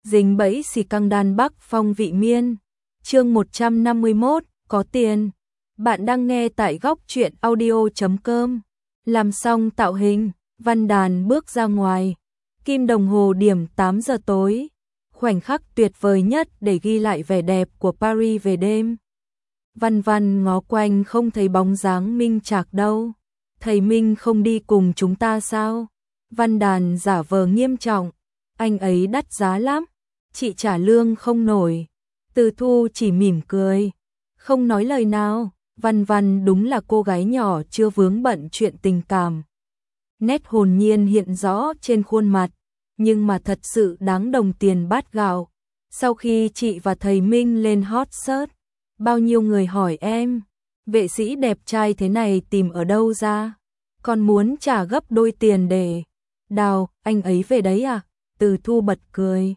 dính bẫy xì căng đan Bắc Phong vị miên. Chương 151, có tiền. Bạn đang nghe tại góc truyện audio.com. Làm xong tạo hình, Văn Đàn bước ra ngoài. Kim đồng hồ điểm 8 giờ tối. Khoảnh khắc tuyệt vời nhất để ghi lại vẻ đẹp của Paris về đêm. Văn Văn ngó quanh không thấy bóng dáng Minh Trạc đâu. Thầy Minh không đi cùng chúng ta sao? Văn Đàn giả vờ nghiêm trọng. Anh ấy đắt giá lắm. Chị trả lương không nổi. Từ Thu chỉ mỉm cười, không nói lời nào. Văn Văn đúng là cô gái nhỏ chưa vướng bận chuyện tình cảm. Nét hồn nhiên hiện rõ trên khuôn mặt, nhưng mà thật sự đáng đồng tiền bát gạo. Sau khi chị và thầy Minh lên hot search, bao nhiêu người hỏi em, vệ sĩ đẹp trai thế này tìm ở đâu ra? Còn muốn trả gấp đôi tiền để đào anh ấy về đấy à? Từ Thu bật cười,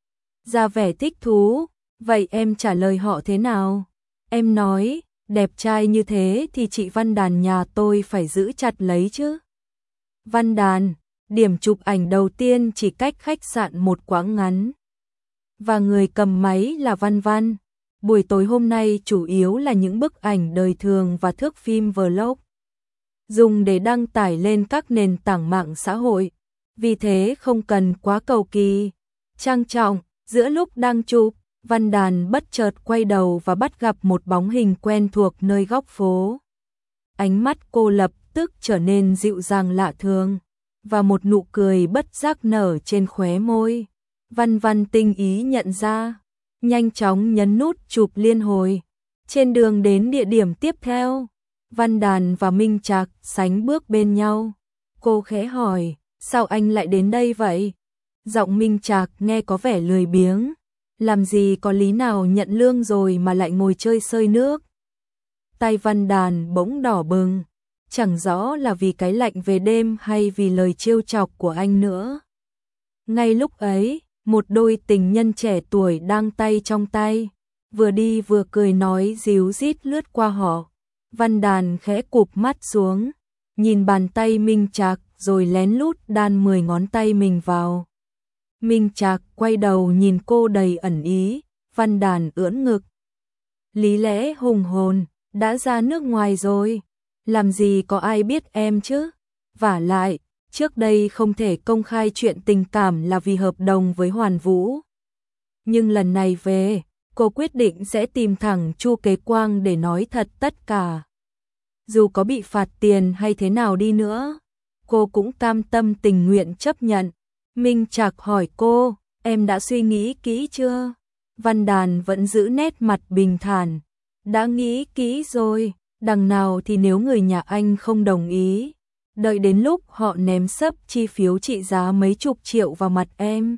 ra vẻ thích thú. Vậy em trả lời họ thế nào? Em nói, đẹp trai như thế thì chị Văn Đàn nhà tôi phải giữ chặt lấy chứ. Văn Đàn, điểm chụp ảnh đầu tiên chỉ cách khách sạn một quãng ngắn. Và người cầm máy là Văn Văn. Buổi tối hôm nay chủ yếu là những bức ảnh đời thường và thước phim vlog, dùng để đăng tải lên các nền tảng mạng xã hội. Vì thế không cần quá cầu kỳ, trang trọng. Giữa lúc đang chụp, Văn Đàn bất chợt quay đầu và bắt gặp một bóng hình quen thuộc nơi góc phố. Ánh mắt cô lập tức trở nên dịu dàng lạ thường, và một nụ cười bất giác nở trên khóe môi. Văn Văn tinh ý nhận ra, nhanh chóng nhấn nút chụp liên hồi. Trên đường đến địa điểm tiếp theo, Văn Đàn và Minh Trạc sánh bước bên nhau. Cô khẽ hỏi, sao anh lại đến đây vậy? Giọng Minh Trạc nghe có vẻ lười biếng. Làm gì có lý nào nhận lương rồi mà lại ngồi chơi sơi nước. Tay Văn Đàn bỗng đỏ bừng, chẳng rõ là vì cái lạnh về đêm hay vì lời trêu chọc của anh nữa. Ngay lúc ấy, một đôi tình nhân trẻ tuổi đang tay trong tay, vừa đi vừa cười nói ríu rít lướt qua họ. Văn Đàn khẽ cụp mắt xuống, nhìn bàn tay Minh Trạc rồi lén lút đan 10 ngón tay mình vào. Minh Trạc quay đầu nhìn cô đầy ẩn ý. Văn Đàn ưỡn ngực, lý lẽ hùng hồn, đã ra nước ngoài rồi, làm gì có ai biết em chứ? Vả lại, trước đây không thể công khai chuyện tình cảm là vì hợp đồng với Hoàn Vũ. Nhưng lần này về, cô quyết định sẽ tìm thẳng Chu Kế Quang để nói thật tất cả. Dù có bị phạt tiền hay thế nào đi nữa, cô cũng cam tâm tình nguyện chấp nhận. Minh Trạc hỏi cô, em đã suy nghĩ kỹ chưa? Văn Đàn vẫn giữ nét mặt bình thản. Đã nghĩ kỹ rồi, đằng nào thì nếu người nhà anh không đồng ý, đợi đến lúc họ ném xấp chi phiếu trị giá mấy chục triệu vào mặt em,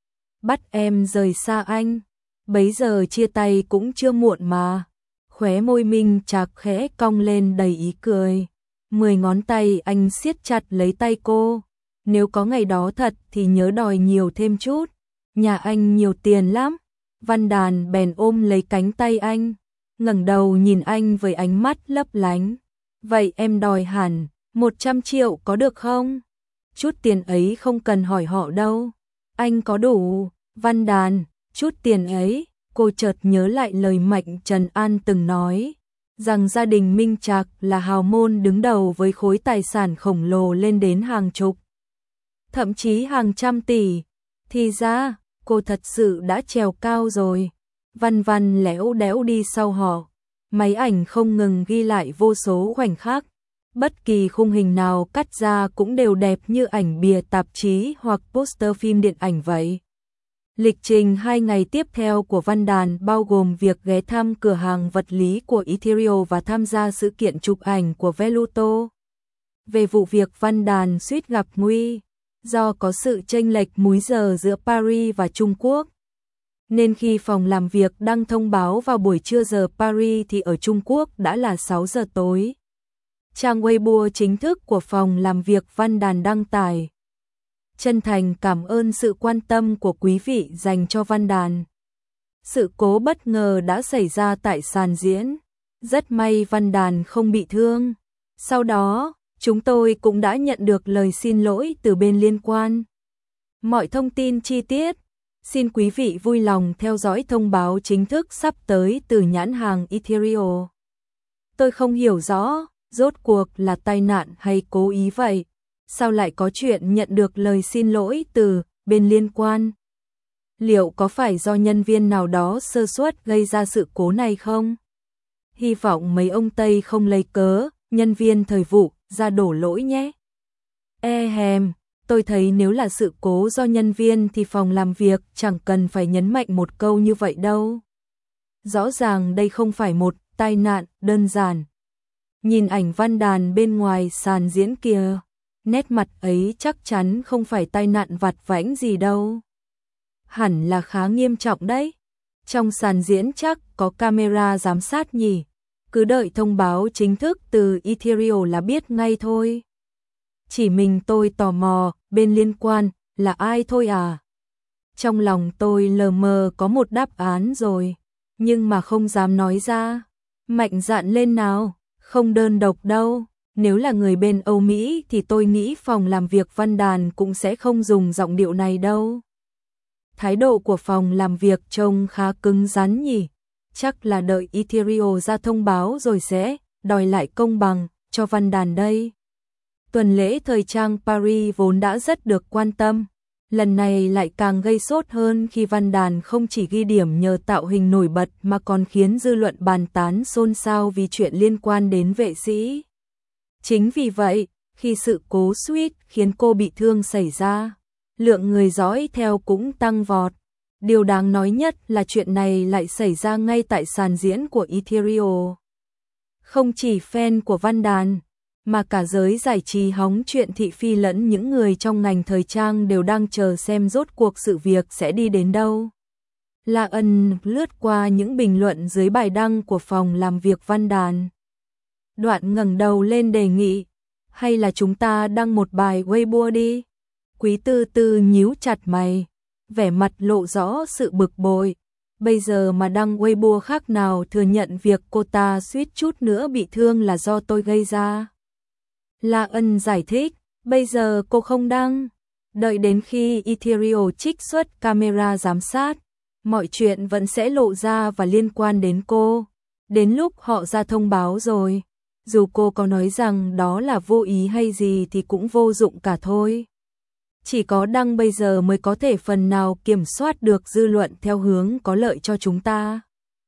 bắt em rời xa anh, bấy giờ chia tay cũng chưa muộn mà. Khóe môi Minh Trạc khẽ cong lên đầy ý cười. 10 ngón tay anh siết chặt lấy tay cô. Nếu có ngày đó thật thì nhớ đòi nhiều thêm chút. Nhà anh nhiều tiền lắm. Văn Đàn bèn ôm lấy cánh tay anh, ngẩng đầu nhìn anh với ánh mắt lấp lánh. Vậy em đòi hẳn 100 triệu có được không? Chút tiền ấy không cần hỏi họ đâu. Anh có đủ. Văn Đàn, chút tiền ấy. Cô chợt nhớ lại lời Mạnh Trần An từng nói, rằng gia đình Minh Trạc là hào môn đứng đầu với khối tài sản khổng lồ lên đến hàng chục, thậm chí hàng trăm tỷ. Thì ra, cô thật sự đã trèo cao rồi. Văn Văn lẽo đẽo đi sau họ. Máy ảnh không ngừng ghi lại vô số khoảnh khắc. Bất kỳ khung hình nào cắt ra cũng đều đẹp như ảnh bìa tạp chí hoặc poster phim điện ảnh vậy. Lịch trình 2 ngày tiếp theo của Văn Đàn bao gồm việc ghé thăm cửa hàng vật lý của Ethereal và tham gia sự kiện chụp ảnh của Veluto. Về vụ việc Văn Đàn suýt gặp nguy, do có sự chênh lệch múi giờ giữa Paris và Trung Quốc, nên khi phòng làm việc đăng thông báo vào buổi trưa giờ Paris thì ở Trung Quốc đã là 6 giờ tối. Trang Weibo chính thức của phòng làm việc Văn Đàn đăng tải: chân thành cảm ơn sự quan tâm của quý vị dành cho Văn Đàn. Sự cố bất ngờ đã xảy ra tại sàn diễn. Rất may Văn Đàn không bị thương. Sau đó, chúng tôi cũng đã nhận được lời xin lỗi từ bên liên quan. Mọi thông tin chi tiết Xin quý vị vui lòng theo dõi thông báo chính thức sắp tới từ nhãn hàng Ethereal. Tôi không hiểu rõ, rốt cuộc là tai nạn hay cố ý vậy? Sao lại có chuyện nhận được lời xin lỗi từ bên liên quan? Liệu có phải do nhân viên nào đó sơ suất gây ra sự cố này không? Hy vọng mấy ông Tây không lấy cớ nhân viên thời vụ ra đổ lỗi nhé. Tôi thấy nếu là sự cố do nhân viên thì phòng làm việc chẳng cần phải nhấn mạnh một câu như vậy đâu. Rõ ràng đây không phải một tai nạn đơn giản. Nhìn ảnh văn đàn bên ngoài sàn diễn kia, nét mặt ấy chắc chắn không phải tai nạn vặt vãnh gì đâu. Hẳn là khá nghiêm trọng đấy. Trong sàn diễn chắc có camera giám sát nhỉ. Cứ đợi thông báo chính thức từ Ethereal là biết ngay thôi. Chỉ mình tôi tò mò, bên liên quan là ai thôi à? Trong lòng tôi lờ mờ có một đáp án rồi, nhưng mà không dám nói ra. Mạnh dạn lên nào, không đơn độc đâu. Nếu là người bên Âu Mỹ thì tôi nghĩ phòng làm việc văn đàn cũng sẽ không dùng giọng điệu này đâu. Thái độ của phòng làm việc trông khá cứng rắn nhỉ. Chắc là đợi Ethereal ra thông báo rồi sẽ đòi lại công bằng cho văn đàn đây. Tuần lễ thời trang Paris vốn đã rất được quan tâm, lần này lại càng gây sốt hơn khi văn đàn không chỉ ghi điểm nhờ tạo hình nổi bật mà còn khiến dư luận bàn tán xôn xao vì chuyện liên quan đến vệ sĩ. Chính vì vậy, khi sự cố suýt khiến cô bị thương xảy ra, lượng người dõi theo cũng tăng vọt. Điều đáng nói nhất là chuyện này lại xảy ra ngay tại sàn diễn của Ethereal. Không chỉ fan của văn đàn, mà cả giới giải trí hóng chuyện thị phi lẫn những người trong ngành thời trang đều đang chờ xem rốt cuộc sự việc sẽ đi đến đâu. La Ân lướt qua những bình luận dưới bài đăng của phòng làm việc văn đàn. Đoạn ngẩng đầu lên đề nghị, hay là chúng ta đăng một bài Weibo đi? Quý Tư Tư nhíu chặt mày, vẻ mặt lộ rõ sự bực bội. Bây giờ mà đăng Weibo khác nào thừa nhận việc cô ta suýt chút nữa bị thương là do tôi gây ra. La Ân giải thích, bây giờ cô không đăng. Đợi đến khi Ethereal trích xuất camera giám sát, mọi chuyện vẫn sẽ lộ ra và liên quan đến cô. Đến lúc họ ra thông báo rồi, dù cô có nói rằng đó là vô ý hay gì thì cũng vô dụng cả thôi. Chỉ có đăng bây giờ mới có thể phần nào kiểm soát được dư luận theo hướng có lợi cho chúng ta.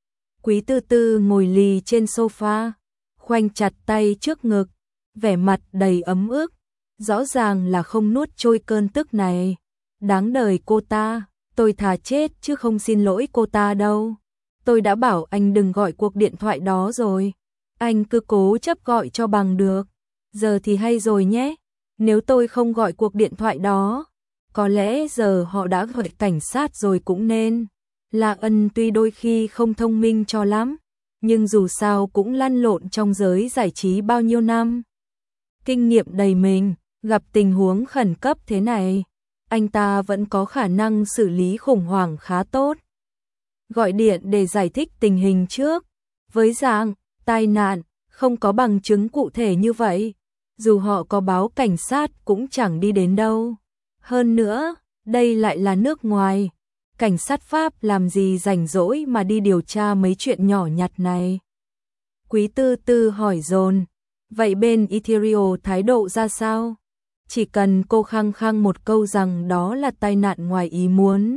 Quý Tư Tư ngồi lì trên sofa, khoanh chặt tay trước ngực, vẻ mặt đầy ấm ức, rõ ràng là không nuốt trôi cơn tức này. Đáng đời cô ta, tôi thà chết chứ không xin lỗi cô ta đâu. Tôi đã bảo anh đừng gọi cuộc điện thoại đó rồi, anh cứ cố chấp gọi cho bằng được. Giờ thì hay rồi nhé, nếu tôi không gọi cuộc điện thoại đó, có lẽ giờ họ đã gọi cảnh sát rồi cũng nên. La Ân tuy đôi khi không thông minh cho lắm, nhưng dù sao cũng lăn lộn trong giới giải trí bao nhiêu năm. Kinh nghiệm đầy mình, gặp tình huống khẩn cấp thế này, anh ta vẫn có khả năng xử lý khủng hoảng khá tốt. Gọi điện để giải thích tình hình trước, với dạng tai nạn, không có bằng chứng cụ thể như vậy, dù họ có báo cảnh sát cũng chẳng đi đến đâu. Hơn nữa, đây lại là nước ngoài, cảnh sát Pháp làm gì rảnh rỗi mà đi điều tra mấy chuyện nhỏ nhặt này. Quý Tư Tư hỏi dồn, vậy bên Ethereal thái độ ra sao? Chỉ cần cô khăng khăng một câu rằng đó là tai nạn ngoài ý muốn,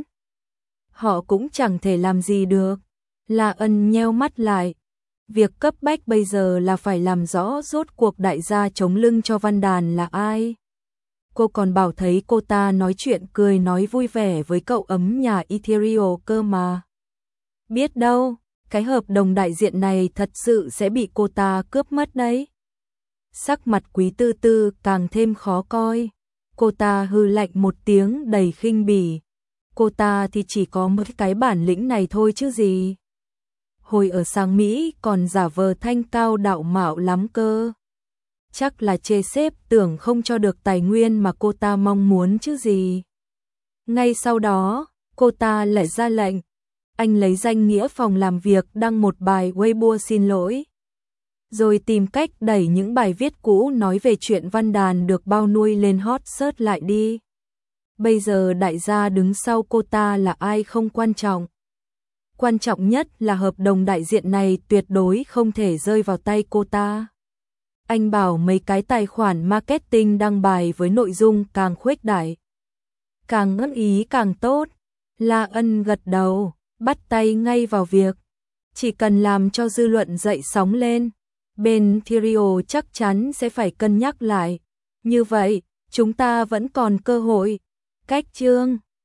họ cũng chẳng thể làm gì được. La Ân nheo mắt lại. Việc cấp bách bây giờ là phải làm rõ rốt cuộc đại gia chống lưng cho văn đàn là ai. Cô còn bảo thấy cô ta nói chuyện cười nói vui vẻ với cậu ấm nhà Ethereal cơ mà. Biết đâu, cái hợp đồng đại diện này thật sự sẽ bị cô ta cướp mất đấy. Sắc mặt Quý Tư Tư càng thêm khó coi. Cô ta hừ lạnh một tiếng đầy khinh bỉ. Cô ta thì chỉ có một cái bản lĩnh này thôi chứ gì. Hồi ở sang Mỹ còn giả vờ thanh cao đạo mạo lắm cơ. Chắc là chê sếp tưởng không cho được tài nguyên mà cô ta mong muốn chứ gì. Ngay sau đó, cô ta lại ra lệnh. Anh lấy danh nghĩa phòng làm việc đăng một bài Weibo xin lỗi. Rồi tìm cách đẩy những bài viết cũ nói về chuyện văn đàn được bao nuôi lên hot search lại đi. Bây giờ đại gia đứng sau cô ta là ai không quan trọng. Quan trọng nhất là hợp đồng đại diện này tuyệt đối không thể rơi vào tay cô ta. Anh bảo mấy cái tài khoản marketing đăng bài với nội dung càng khuếch đại, càng ưng ý càng tốt. La Ân gật đầu, bắt tay ngay vào việc. Chỉ cần làm cho dư luận dậy sóng lên, bên Thirio chắc chắn sẽ phải cân nhắc lại. Như vậy, chúng ta vẫn còn cơ hội. Cách chương